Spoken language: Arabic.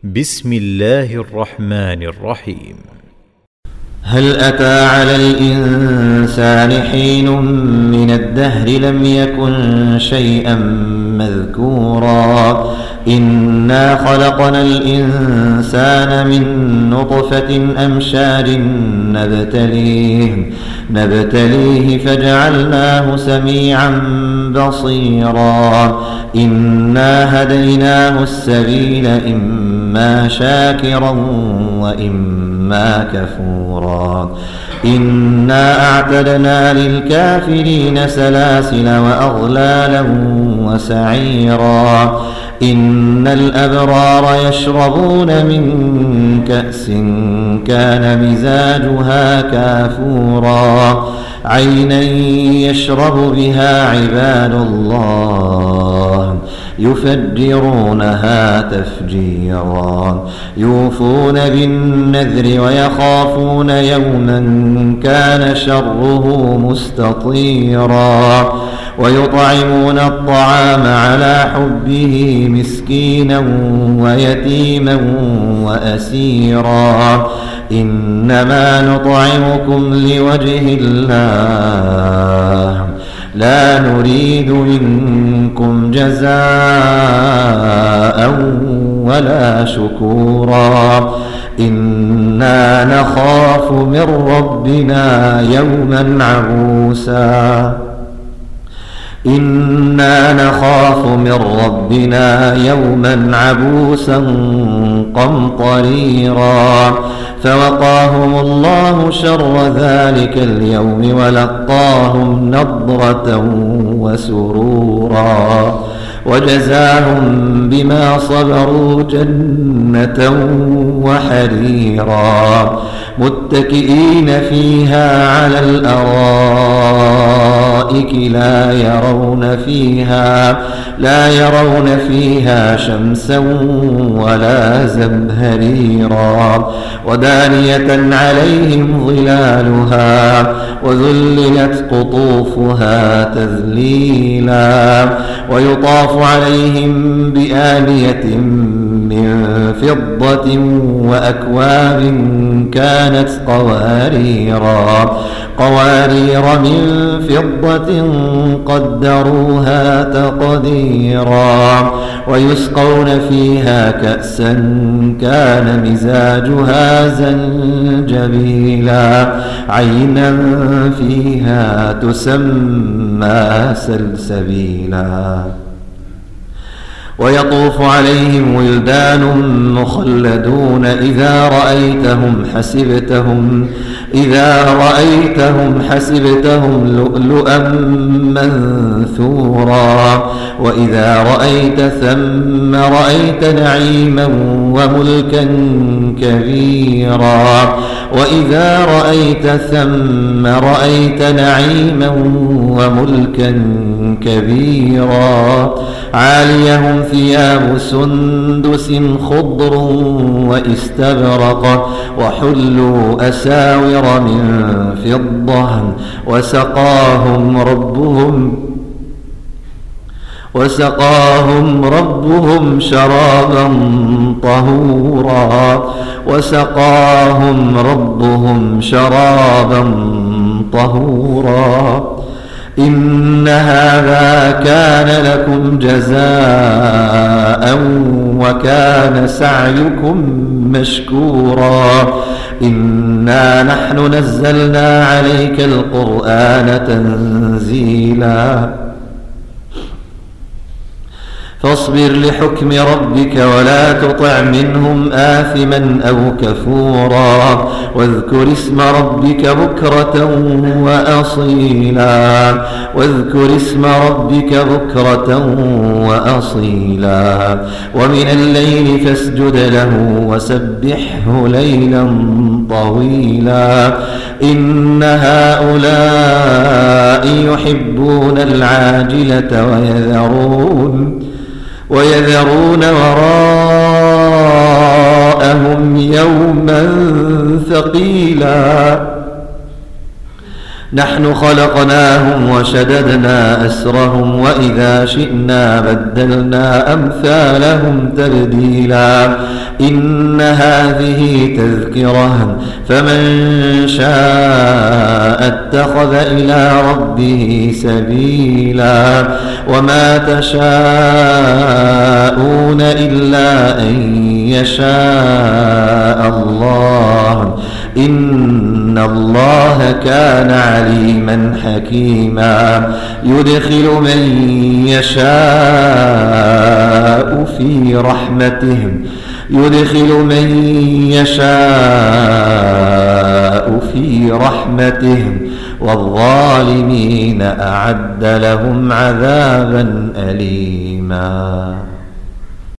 بسم الله الرحمن الرحيم. هل أتى على الإنسان حين من الدهر لم يكن شيئا مذكورا إنا خلقنا الإنسان من نطفة أمشاج نبتليه فجعلناه سميعا بصيرا إنا هديناه السبيل إما شاكرا وإما كفورا إنا أعتدنا للكافرين سلاسل وأغلالا وسعيرا إن الأبرار يشربون من كأس كان مزاجها كافورا عينا يشرب بها عباد الله يفجرونها تفجيرا يوفون بالنذر ويخافون يوما كان شره مستطيرا ويطعمون الطعام على حبه مسكينا ويتيما وأسيرا إنما نطعمكم لوجه الله لا نريد منكم جزاء ولا شكورا إنا نخاف من ربنا يوما عبوسا قمطريرا فوقاهم الله شر ذلك اليوم ولقاهم نضرة وسرورا وجزاهم بما صبروا جنة وحريرا متكئين فيها على الأرائك لا يرون فيها شمسا ولا زمهريرا ودانية عليهم ظلالها وذللت قطوفها تذليلا ويطاف عليهم بآنية من فضة وأكواب كانت قوارير من فضة قدروها تقديرا ويسقون فيها كأسا كان مزاجها زنجبيلا عينا فيها تسمى سلسبيلا ويطوف عليهم ولدان مخلدون إذا رأيتهم حسبتهم لؤلؤا منثورا وإذا رأيت ثم رأيت نعيما وملكا كبيرا وإذا رأيت ثم رأيت نعيما وملكا كبيرا عاليهم ثياب سندس خضر واستبرق وحلوا أساور من فضة وسقاهم ربهم شرابا طهورا إن هذا كان لكم جزاء وكان سعيكم مشكورا إنا نحن نزلنا عليك القرآن تنزيلا فاصبر لحكم ربك ولا تطع منهم آثما أو كفورا واذكر اسم ربك بكرة وأصيلا ومن الليل فاسجد له وسبحه ليلا طويلا إن هؤلاء يحبون العاجلة ويذرون وراءهم يوما ثقيلا نحن خلقناهم وشددنا أسرهم وإذا شئنا بدلنا أمثالهم تبديلا إن هذه تذكرة فمن شاء اتخذ إلى ربه سبيلا وما تشاءون إلا أن يشاء الله إن الله كان عليما حكيما يدخل من يشاء في رحمته والظالمين أعد لهم عذابا أليما.